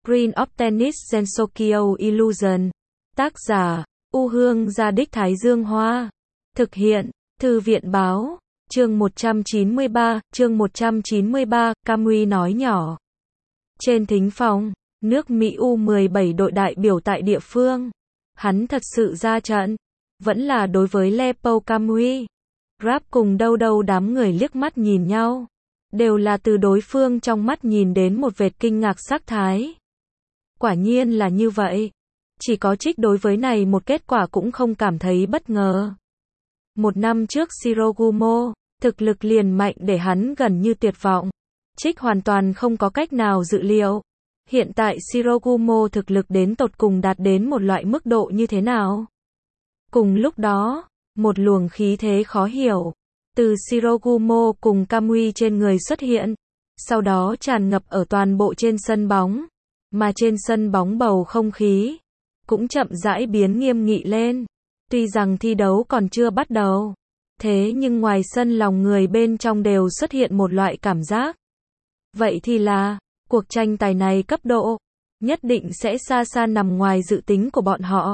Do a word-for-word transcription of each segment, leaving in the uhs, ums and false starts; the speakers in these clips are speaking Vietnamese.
Green of Tennis Gensokyo Illusion. Tác giả, U Hương Gia Đích Thái Dương Hoa. Thực hiện, Thư viện Báo. Chương một trăm chín mươi ba, chương một trăm chín mươi ba, Camui nói nhỏ. Trên thính phòng, nước Mỹ U mười bảy đội đại biểu tại địa phương. Hắn thật sự ra trận. Vẫn là đối với Lepo Camui. Grab cùng đâu đâu đám người liếc mắt nhìn nhau. Đều là từ đối phương trong mắt nhìn đến một vệt kinh ngạc sắc thái. Quả nhiên là như vậy. Chỉ có Trích đối với này một kết quả cũng không cảm thấy bất ngờ. Một năm trước Shirogumo, thực lực liền mạnh để hắn gần như tuyệt vọng. Trích hoàn toàn không có cách nào dự liệu. Hiện tại Shirogumo thực lực đến tột cùng đạt đến một loại mức độ như thế nào? Cùng lúc đó, một luồng khí thế khó hiểu từ Shirogumo cùng Camui trên người xuất hiện, sau đó tràn ngập ở toàn bộ trên sân bóng, mà trên sân bóng bầu không khí cũng chậm rãi biến nghiêm nghị lên. Tuy rằng thi đấu còn chưa bắt đầu, thế nhưng ngoài sân lòng người bên trong đều xuất hiện một loại cảm giác. Vậy thì là, cuộc tranh tài này cấp độ nhất định sẽ xa xa nằm ngoài dự tính của bọn họ.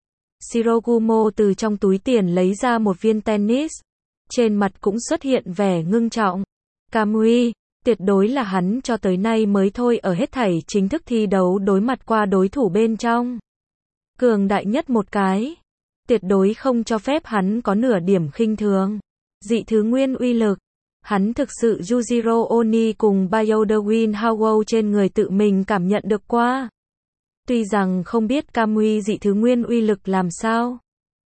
Shirogumo từ trong túi tiền lấy ra một viên tennis, trên mặt cũng xuất hiện vẻ ngưng trọng. Camui, tuyệt đối là hắn cho tới nay mới thôi ở hết thảy chính thức thi đấu đối mặt qua đối thủ bên trong. Cường đại nhất một cái. Tuyệt đối không cho phép hắn có nửa điểm khinh thường. Dị thứ nguyên uy lực. Hắn thực sự Yujiro Oni cùng Bioderwin Howell trên người tự mình cảm nhận được qua. Tuy rằng không biết Camui dị thứ nguyên uy lực làm sao.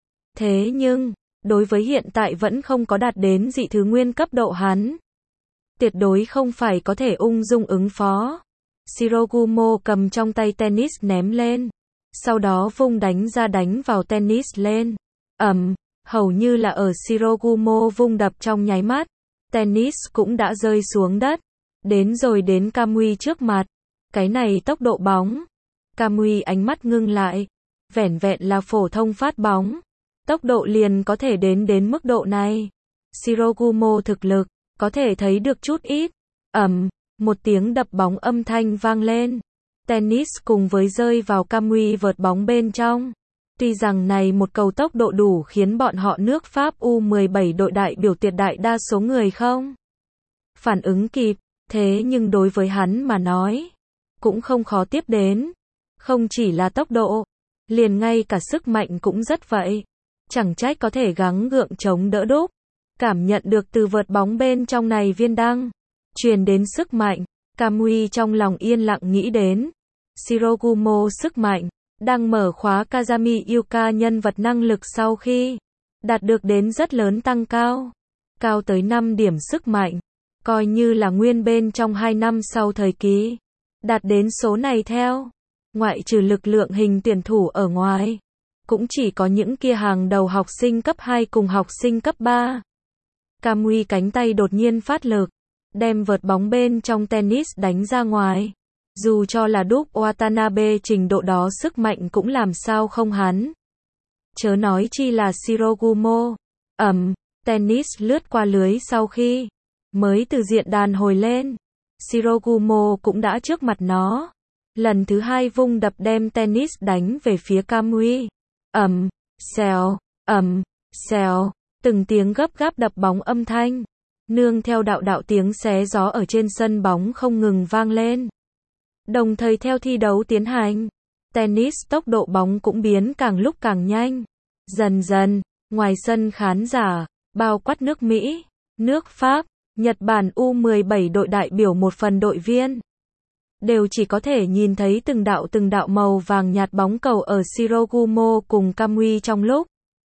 Thế nhưng, đối với hiện tại vẫn không có đạt đến dị thứ nguyên cấp độ hắn. Tuyệt đối không phải có thể ung dung ứng phó. Shirogumo cầm trong tay tennis ném lên. Sau đó vung đánh ra đánh vào tennis lên. Ầm, hầu như là ở Shirogumo vung đập trong nháy mắt. Tennis cũng đã rơi xuống đất. Đến rồi đến Camui trước mặt. Cái này tốc độ bóng. Camui ánh mắt ngưng lại. Vẻn vẹn là phổ thông phát bóng. Tốc độ liền có thể đến đến mức độ này. Shirogumo thực lực, có thể thấy được chút ít. Ầm, một tiếng đập bóng âm thanh vang lên. Tennis cùng với rơi vào Camui vợt bóng bên trong. Tuy rằng này một cầu tốc độ đủ khiến bọn họ nước Pháp U mười bảy đội đại biểu tuyệt đại đa số người không phản ứng kịp, thế nhưng đối với hắn mà nói, cũng không khó tiếp đến. Không chỉ là tốc độ, liền ngay cả sức mạnh cũng rất vậy. Chẳng trách có thể gắng gượng chống đỡ đúc. Cảm nhận được từ vợt bóng bên trong này viên đăng truyền đến sức mạnh, Camui trong lòng yên lặng nghĩ đến. Shirogumo sức mạnh, đang mở khóa Kazami Yuka nhân vật năng lực sau khi đạt được đến rất lớn tăng cao. Cao tới năm điểm sức mạnh, coi như là nguyên bên trong hai năm sau thời kỳ. Đạt đến số này theo, ngoại trừ lực lượng hình tuyển thủ ở ngoài, cũng chỉ có những kia hàng đầu học sinh cấp hai cùng học sinh cấp ba. Camui cánh tay đột nhiên phát lực, đem vợt bóng bên trong tennis đánh ra ngoài. Dù cho là đúc Watanabe trình độ đó sức mạnh cũng làm sao không hắn. Chớ nói chi là Shirogumo. Ầm, tennis lướt qua lưới sau khi mới từ diện đàn hồi lên. Shirogumo cũng đã trước mặt nó. Lần thứ hai vung đập đem tennis đánh về phía Camui. Ầm, xèo, ầm, xèo, từng tiếng gấp gáp đập bóng âm thanh. Nương theo đạo đạo tiếng xé gió ở trên sân bóng không ngừng vang lên. Đồng thời theo thi đấu tiến hành, tennis tốc độ bóng cũng biến càng lúc càng nhanh. Dần dần, ngoài sân khán giả, bao quát nước Mỹ, nước Pháp, Nhật Bản U mười bảy đội đại biểu một phần đội viên. Đều chỉ có thể nhìn thấy từng đạo từng đạo màu vàng nhạt bóng cầu ở Shirogumo cùng Camui trong lúc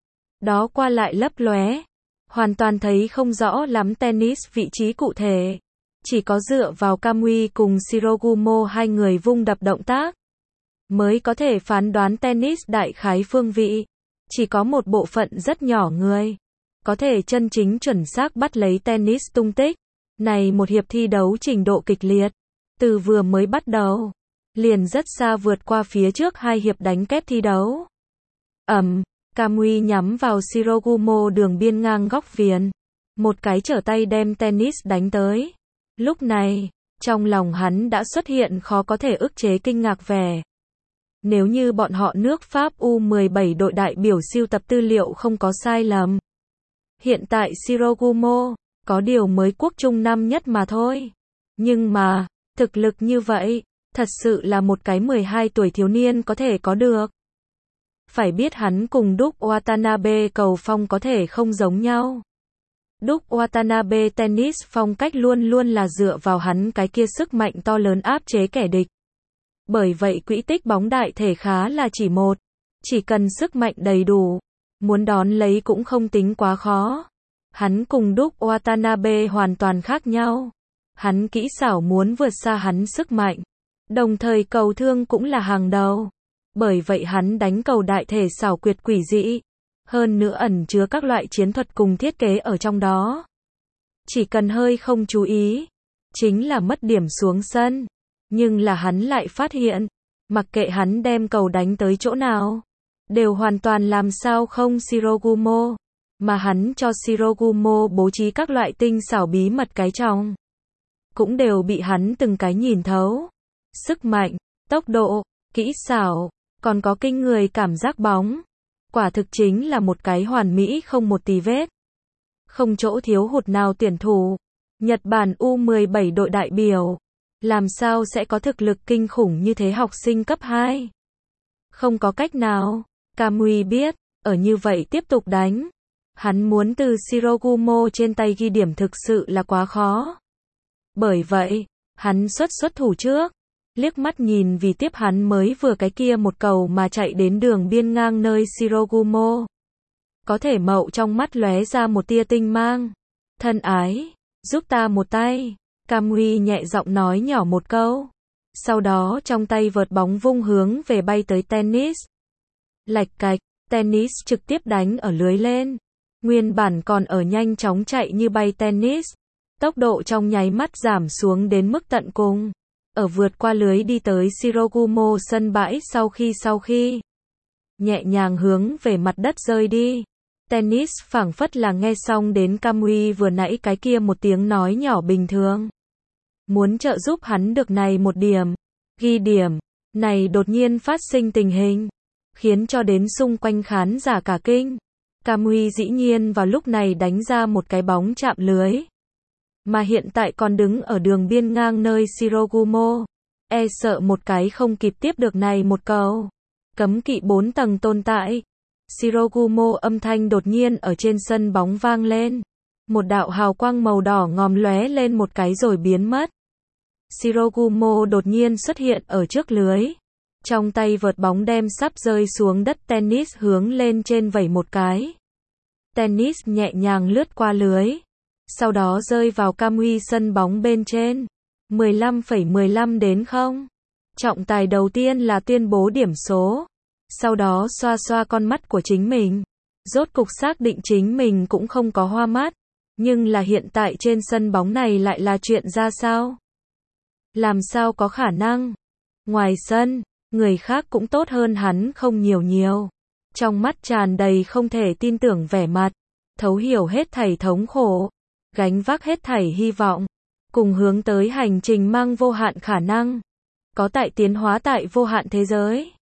đó qua lại lấp lóe. Hoàn toàn thấy không rõ lắm tennis vị trí cụ thể. Chỉ có dựa vào Camui cùng Shirogumo hai người vung đập động tác, mới có thể phán đoán tennis đại khái phương vị. Chỉ có một bộ phận rất nhỏ người có thể chân chính chuẩn xác bắt lấy tennis tung tích. Này một hiệp thi đấu trình độ kịch liệt, từ vừa mới bắt đầu, liền rất xa vượt qua phía trước hai hiệp đánh kép thi đấu. Ầm, Camui nhắm vào Shirogumo đường biên ngang góc viền. Một cái trở tay đem tennis đánh tới. Lúc này, Trong lòng hắn đã xuất hiện khó có thể ức chế kinh ngạc vẻ. Nếu như bọn họ nước Pháp U mười bảy đội đại biểu sưu tập tư liệu không có sai lầm, hiện tại Shirogumo có điều mới quốc trung năm nhất mà thôi. Nhưng mà, thực lực như vậy, thật sự là một cái mười hai tuổi thiếu niên có thể có được. Phải biết hắn cùng Duke Watanabe cầu phong có thể không giống nhau. Duke Watanabe tennis phong cách luôn luôn là dựa vào hắn cái kia sức mạnh to lớn áp chế kẻ địch. Bởi vậy quỹ tích bóng đại thể khá là chỉ một. Chỉ cần sức mạnh đầy đủ, muốn đón lấy cũng không tính quá khó. Hắn cùng Duke Watanabe hoàn toàn khác nhau. Hắn kỹ xảo muốn vượt xa hắn sức mạnh. Đồng thời cầu thương cũng là hàng đầu. Bởi vậy hắn đánh cầu đại thể xảo quyệt quỷ dị. Hơn nữa ẩn chứa các loại chiến thuật cùng thiết kế ở trong đó. Chỉ cần hơi không chú ý, chính là mất điểm xuống sân. Nhưng là hắn lại phát hiện, mặc kệ hắn đem cầu đánh tới chỗ nào, đều hoàn toàn làm sao không Shirogumo, mà hắn cho Shirogumo bố trí các loại tinh xảo bí mật cái trong. Cũng đều bị hắn từng cái nhìn thấu. Sức mạnh, tốc độ, kỹ xảo, còn có kinh người cảm giác bóng. Quả thực chính là một cái hoàn mỹ không một tì vết. Không chỗ thiếu hụt nào tuyển thủ. Nhật Bản U mười bảy đội đại biểu. Làm sao sẽ có thực lực kinh khủng như thế học sinh cấp hai? Không có cách nào. Kamui biết, ở như vậy tiếp tục đánh. Hắn muốn từ Shirogumo trên tay ghi điểm thực sự là quá khó. Bởi vậy, hắn xuất xuất thủ trước. Liếc mắt nhìn vì tiếp hắn mới vừa cái kia một cầu mà chạy đến đường biên ngang nơi Shirogumo. Có thể mậu trong mắt lóe ra một tia tinh mang. Thân ái, giúp ta một tay. Kamui nhẹ giọng nói nhỏ một câu. Sau đó trong tay vợt bóng vung hướng về bay tới tennis. Lạch cạch, tennis trực tiếp đánh ở lưới lên. Nguyên bản còn ở nhanh chóng chạy như bay tennis. Tốc độ trong nháy mắt giảm xuống đến mức tận cùng. Ở vượt qua lưới đi tới Shirogumo sân bãi sau khi sau khi nhẹ nhàng hướng về mặt đất rơi đi. Tennis phảng phất là nghe xong đến Kamui vừa nãy cái kia một tiếng nói nhỏ bình thường. Muốn trợ giúp hắn được này một điểm. Ghi điểm. Này đột nhiên phát sinh tình hình. Khiến cho đến xung quanh khán giả cả kinh. Kamui dĩ nhiên vào lúc này đánh ra một cái bóng chạm lưới. Mà hiện tại còn đứng ở đường biên ngang nơi Shirogumo. E sợ một cái không kịp tiếp được này một cầu. Cấm kỵ bốn tầng tồn tại. Shirogumo âm thanh đột nhiên ở trên sân bóng vang lên. Một đạo hào quang màu đỏ ngòm lóe lên một cái rồi biến mất. Shirogumo đột nhiên xuất hiện ở trước lưới. Trong tay vợt bóng đem sắp rơi xuống đất tennis hướng lên trên vẩy một cái. Tennis nhẹ nhàng lướt qua lưới. Sau đó rơi vào Kamui sân bóng bên trên. mười lăm phẩy mười lăm đến không. Trọng tài đầu tiên là tuyên bố điểm số. Sau đó xoa xoa con mắt của chính mình. Rốt cục xác định chính mình cũng không có hoa mắt. Nhưng là hiện tại trên sân bóng này lại là chuyện ra sao? Làm sao có khả năng? Ngoài sân, người khác cũng tốt hơn hắn không nhiều nhiều. Trong mắt tràn đầy không thể tin tưởng vẻ mặt. Thấu hiểu hết thảy thống khổ. Gánh vác hết thảy hy vọng. Cùng hướng tới hành trình mang vô hạn khả năng. Có tại tiến hóa tại vô hạn thế giới.